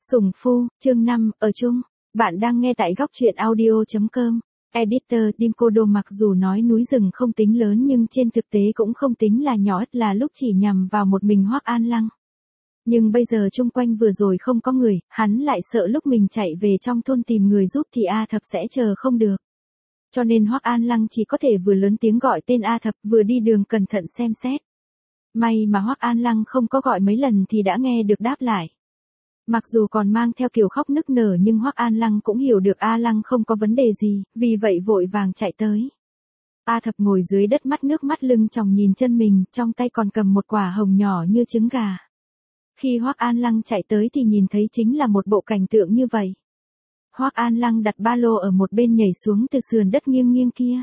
Sủng Phu, chương 5, ở chung. Bạn đang nghe tại góc truyện audio.com. Editor Dimkodo mặc dù nói núi rừng không tính lớn nhưng trên thực tế cũng không tính là nhỏ, là lúc chỉ nhằm vào một mình Hoắc An Lăng. Nhưng bây giờ chung quanh vừa rồi không có người, hắn lại sợ lúc mình chạy về trong thôn tìm người giúp thì A Thập sẽ chờ không được. Cho nên Hoắc An Lăng chỉ có thể vừa lớn tiếng gọi tên A Thập vừa đi đường cẩn thận xem xét. May mà Hoắc An Lăng không có gọi mấy lần thì đã nghe được đáp lại. Mặc dù còn mang theo kiểu khóc nức nở nhưng Hoắc An Lăng cũng hiểu được A Lăng không có vấn đề gì, vì vậy vội vàng chạy tới. A Thập ngồi dưới đất mắt nước mắt lưng tròng nhìn chân mình, trong tay còn cầm một quả hồng nhỏ như trứng gà. Khi Hoắc An Lăng chạy tới thì nhìn thấy chính là một bộ cảnh tượng như vậy. Hoắc An Lăng đặt ba lô ở một bên nhảy xuống từ sườn đất nghiêng nghiêng kia.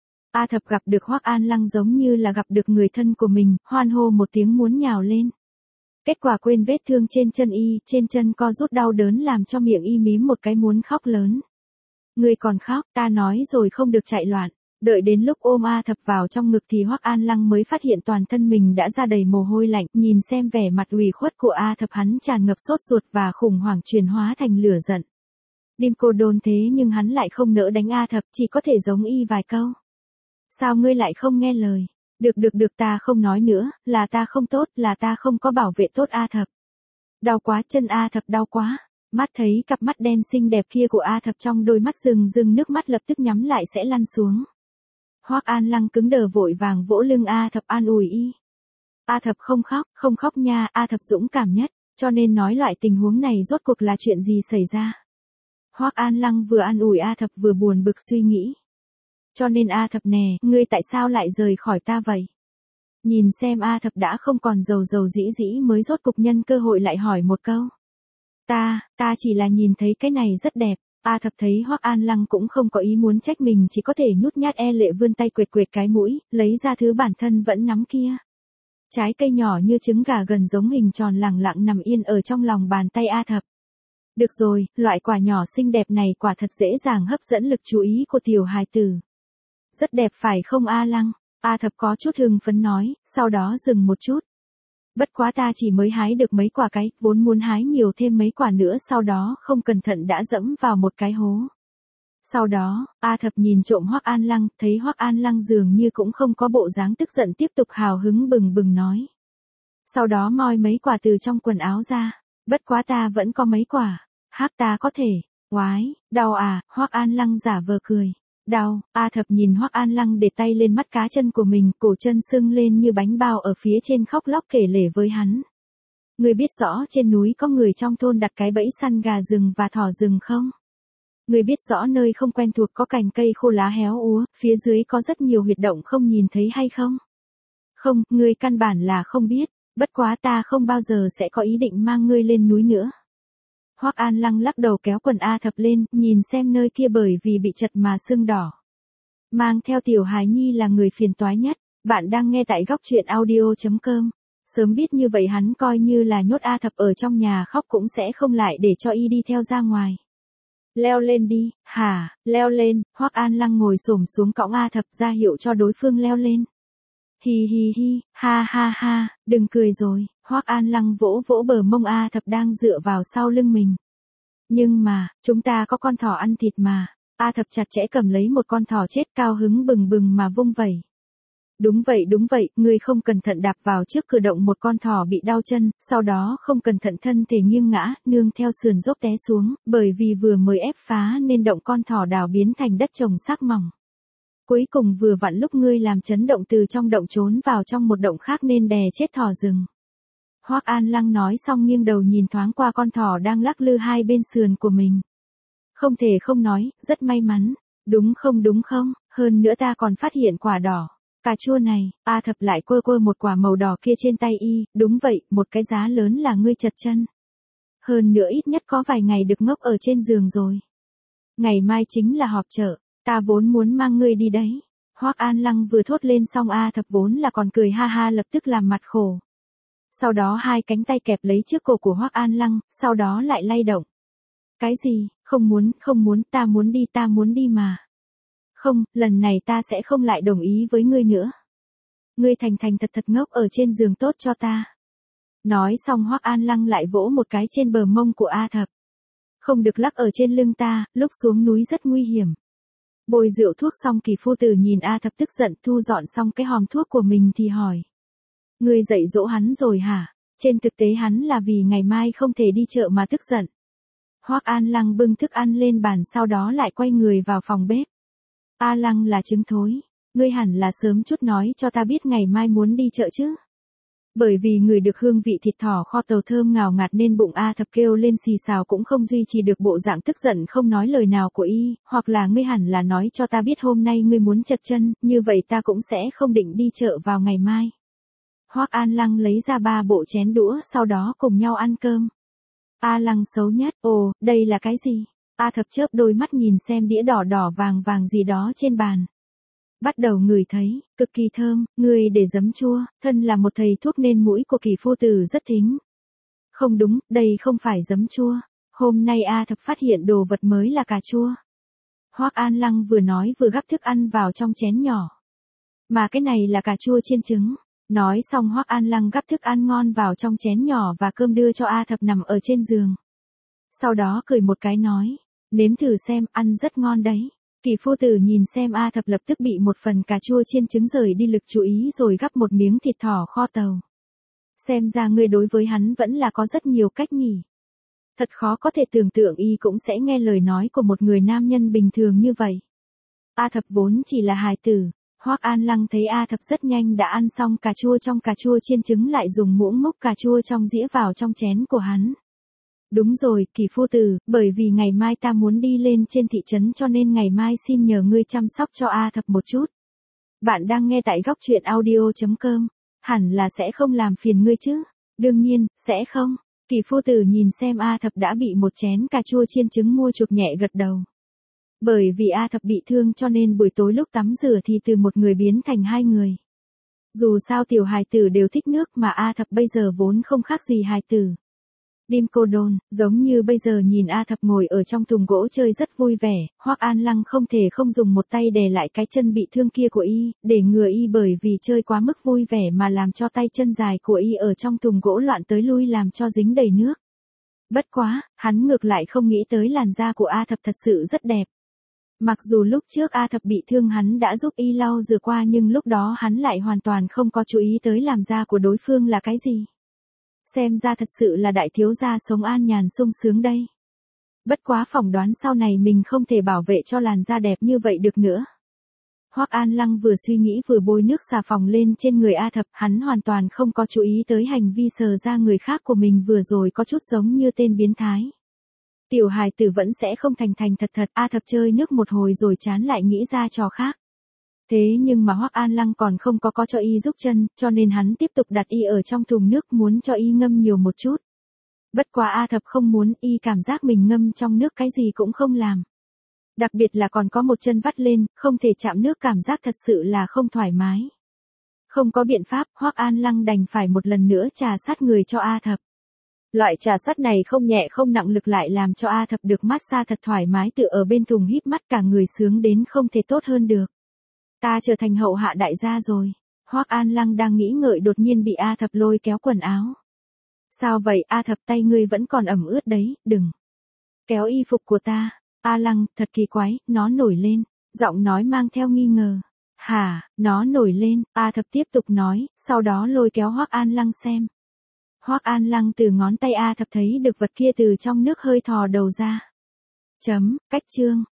A Thập gặp được Hoắc An Lăng giống như là gặp được người thân của mình, hoan hô một tiếng muốn nhào lên. Kết quả quên vết thương trên chân co rút đau đớn làm cho miệng y mím một cái muốn khóc lớn. Người còn khóc, ta nói rồi không được chạy loạn. Đợi đến lúc ôm A Thập vào trong ngực thì Hoắc An Lăng mới phát hiện toàn thân mình đã ra đầy mồ hôi lạnh, nhìn xem vẻ mặt ủy khuất của A Thập hắn tràn ngập sốt ruột và khủng hoảng chuyển hóa thành lửa giận. Dimkodo thế nhưng hắn lại không nỡ đánh A Thập, chỉ có thể giống y vài câu. Sao ngươi lại không nghe lời? Được ta không nói nữa, là ta không tốt, là ta không có bảo vệ tốt A Thập. Đau quá, chân A Thập đau quá. Mắt thấy cặp mắt đen xinh đẹp kia của A Thập trong đôi mắt rừng nước mắt lập tức nhắm lại sẽ lăn xuống. Hoắc An Lăng cứng đờ vội vàng vỗ lưng A Thập an ủi y. A Thập không khóc nha, A Thập dũng cảm nhất, cho nên nói loại tình huống này rốt cuộc là chuyện gì xảy ra. Hoắc An Lăng vừa an ủi A Thập vừa buồn bực suy nghĩ. Cho nên A Thập nè, ngươi tại sao lại rời khỏi ta vậy? Nhìn xem A Thập đã không còn dầu dĩ mới rốt cục nhân cơ hội lại hỏi một câu. Ta chỉ là nhìn thấy cái này rất đẹp. A Thập thấy Hoắc An Lăng cũng không có ý muốn trách mình, chỉ có thể nhút nhát e lệ vươn tay quệt cái mũi, lấy ra thứ bản thân vẫn nắm kia. Trái cây nhỏ như trứng gà gần giống hình tròn lẳng lặng nằm yên ở trong lòng bàn tay A Thập. Được rồi, loại quả nhỏ xinh đẹp này quả thật dễ dàng hấp dẫn lực chú ý của tiểu hài tử. Rất đẹp phải không A Lăng? A Thập có chút hưng phấn nói, sau đó dừng một chút. Bất quá ta chỉ mới hái được mấy quả cái, vốn muốn hái nhiều thêm mấy quả nữa, sau đó không cẩn thận đã dẫm vào một cái hố. Sau đó, A Thập nhìn trộm Hoắc An Lăng, thấy Hoắc An Lăng dường như cũng không có bộ dáng tức giận, tiếp tục hào hứng bừng nói. Sau đó moi mấy quả từ trong quần áo ra, bất quá ta vẫn có mấy quả, ta có thể, oái, đau à, Hoắc An Lăng giả vờ cười. Đau, A Thập nhìn Hoắc An Lăng để tay lên mắt cá chân của mình, cổ chân sưng lên như bánh bao ở phía trên khóc lóc kể lể với hắn. Ngươi biết rõ trên núi có người trong thôn đặt cái bẫy săn gà rừng và thỏ rừng không? Ngươi biết rõ nơi không quen thuộc có cành cây khô lá héo úa, phía dưới có rất nhiều huyệt động không nhìn thấy hay không? Không, ngươi căn bản là không biết, bất quá ta không bao giờ sẽ có ý định mang ngươi lên núi nữa. Hoắc An Lăng lắc đầu kéo quần A Thập lên, nhìn xem nơi kia bởi vì bị chật mà sưng đỏ. Mang theo tiểu hài nhi là người phiền toái nhất, bạn đang nghe tại góc truyện audio.com. Sớm biết như vậy hắn coi như là nhốt A Thập ở trong nhà khóc cũng sẽ không lại để cho y đi theo ra ngoài. Leo lên đi, leo lên, Hoắc An Lăng ngồi xổm xuống cõng A Thập ra hiệu cho đối phương leo lên. Hi, ha, đừng cười rồi, Hoắc An Lăng vỗ bờ mông A Thập đang dựa vào sau lưng mình. Nhưng mà, chúng ta có con thỏ ăn thịt mà. A Thập chặt chẽ cầm lấy một con thỏ chết cao hứng bừng mà vung vẩy. Đúng vậy, ngươi không cẩn thận đạp vào trước cửa động một con thỏ bị đau chân, sau đó không cẩn thận thân thể nghiêng ngã, nương theo sườn dốc té xuống, bởi vì vừa mới ép phá nên động con thỏ đào biến thành đất trồng xác mỏng. Cuối cùng vừa vặn lúc ngươi làm chấn động từ trong động trốn vào trong một động khác nên đè chết thỏ rừng. Hoắc An Lăng nói xong nghiêng đầu nhìn thoáng qua con thỏ đang lắc lư hai bên sườn của mình. Không thể không nói, rất may mắn. Đúng không, hơn nữa ta còn phát hiện quả đỏ. Cà chua này, A Thập lại quơ một quả màu đỏ kia trên tay y, đúng vậy, một cái giá lớn là ngươi chật chân. Hơn nữa ít nhất có vài ngày được ngốc ở trên giường rồi. Ngày mai chính là họp chợ, ta vốn muốn mang ngươi đi đấy. Hoắc An Lăng vừa thốt lên xong A Thập vốn là còn cười ha lập tức làm mặt khổ. Sau đó hai cánh tay kẹp lấy trước cổ của Hoắc An Lăng, sau đó lại lay động. Cái gì, không muốn, ta muốn đi mà. Không, lần này ta sẽ không lại đồng ý với ngươi nữa. Ngươi thành thật ngốc ở trên giường tốt cho ta. Nói xong Hoắc An Lăng lại vỗ một cái trên bờ mông của A Thập. Không được lắc ở trên lưng ta, lúc xuống núi rất nguy hiểm. Bôi rượu thuốc xong Kỳ phu tử nhìn A Thập tức giận, thu dọn xong cái hòm thuốc của mình thì hỏi. Ngươi dạy dỗ hắn rồi hả? Trên thực tế hắn là vì ngày mai không thể đi chợ mà tức giận. Hoắc An Lăng bưng thức ăn lên bàn sau đó lại quay người vào phòng bếp. A Lăng là trứng thối. Ngươi hẳn là sớm chút nói cho ta biết ngày mai muốn đi chợ chứ. Bởi vì người được hương vị thịt thỏ kho tàu thơm ngào ngạt nên bụng A Thập kêu lên xì xào cũng không duy trì được bộ dạng tức giận không nói lời nào của y, hoặc là ngươi hẳn là nói cho ta biết hôm nay ngươi muốn chật chân, như vậy ta cũng sẽ không định đi chợ vào ngày mai. Hoắc An Lăng lấy ra 3 bộ chén đũa sau đó cùng nhau ăn cơm. A Lăng xấu nhất, ồ, đây là cái gì? A Thập chớp đôi mắt nhìn xem đĩa đỏ đỏ vàng vàng gì đó trên bàn. Bắt đầu ngửi thấy, cực kỳ thơm, người để giấm chua, thân là một thầy thuốc nên mũi của Kỳ phu tử rất thính. Không đúng, đây không phải giấm chua. Hôm nay A Thập phát hiện đồ vật mới là cà chua. Hoắc An Lăng vừa nói vừa gắp thức ăn vào trong chén nhỏ. Mà cái này là cà chua chiên trứng. Nói xong Hoắc An Lăng gắp thức ăn ngon vào trong chén nhỏ và cơm đưa cho A Thập nằm ở trên giường. Sau đó cười một cái nói, nếm thử xem, ăn rất ngon đấy. Kỳ phu tử nhìn xem A Thập lập tức bị một phần cà chua chiên trứng rời đi lực chú ý rồi gắp một miếng thịt thỏ kho tàu. Xem ra ngươi đối với hắn vẫn là có rất nhiều cách nhỉ. Thật khó có thể tưởng tượng y cũng sẽ nghe lời nói của một người nam nhân bình thường như vậy. A Thập vốn chỉ là hài tử. Hoắc An Lăng thấy A Thập rất nhanh đã ăn xong cà chua trong cà chua chiên trứng lại dùng muỗng múc cà chua trong dĩa vào trong chén của hắn. Đúng rồi, Kỳ phu tử, bởi vì ngày mai ta muốn đi lên trên thị trấn cho nên ngày mai xin nhờ ngươi chăm sóc cho A Thập một chút. Bạn đang nghe tại góc truyện audio.com, hẳn là sẽ không làm phiền ngươi chứ? Đương nhiên, sẽ không. Kỳ phu tử nhìn xem A Thập đã bị một chén cà chua chiên trứng mua chuộc nhẹ gật đầu. Bởi vì A Thập bị thương cho nên buổi tối lúc tắm rửa thì từ một người biến thành 2 người. Dù sao tiểu hài tử đều thích nước mà A Thập bây giờ vốn không khác gì hài tử. Dimkodon, giống như bây giờ nhìn A Thập ngồi ở trong thùng gỗ chơi rất vui vẻ, Hoắc An Lăng không thể không dùng một tay đè lại cái chân bị thương kia của y, để ngừa y bởi vì chơi quá mức vui vẻ mà làm cho tay chân dài của y ở trong thùng gỗ loạn tới lui làm cho dính đầy nước. Bất quá, hắn ngược lại không nghĩ tới làn da của A Thập thật sự rất đẹp. Mặc dù lúc trước A Thập bị thương hắn đã giúp y lau rửa qua nhưng lúc đó hắn lại hoàn toàn không có chú ý tới làn da của đối phương là cái gì. Xem ra thật sự là đại thiếu gia sống an nhàn sung sướng đây. Bất quá phỏng đoán sau này mình không thể bảo vệ cho làn da đẹp như vậy được nữa. Hoắc An Lăng vừa suy nghĩ vừa bôi nước xà phòng lên trên người A Thập, hắn hoàn toàn không có chú ý tới hành vi sờ da người khác của mình vừa rồi có chút giống như tên biến thái. Tiểu hài tử vẫn sẽ không thành thành thật thật, A Thập chơi nước một hồi rồi chán lại nghĩ ra trò khác. Thế nhưng mà Hoắc An Lăng còn không có cho y giúp chân, cho nên hắn tiếp tục đặt y ở trong thùng nước muốn cho y ngâm nhiều một chút. Bất quá A Thập không muốn, y cảm giác mình ngâm trong nước cái gì cũng không làm. Đặc biệt là còn có một chân vắt lên, không thể chạm nước cảm giác thật sự là không thoải mái. Không có biện pháp, Hoắc An Lăng đành phải một lần nữa trà sát người cho A Thập. Loại trà sát này không nhẹ không nặng lực lại làm cho A Thập được massage thật thoải mái tựa ở bên thùng híp mắt cả người sướng đến không thể tốt hơn được. Ta trở thành hậu hạ đại gia rồi. Hoắc An Lăng đang nghĩ ngợi đột nhiên bị A Thập lôi kéo quần áo. Sao vậy A Thập, tay ngươi vẫn còn ẩm ướt đấy, đừng kéo y phục của ta. A Lăng, thật kỳ quái, nó nổi lên. Giọng nói mang theo nghi ngờ. Hả, nó nổi lên, A Thập tiếp tục nói, sau đó lôi kéo Hoắc An Lăng xem. Hoắc An Lăng từ ngón tay A Thập thấy được vật kia từ trong nước hơi thò đầu ra. Cách chương.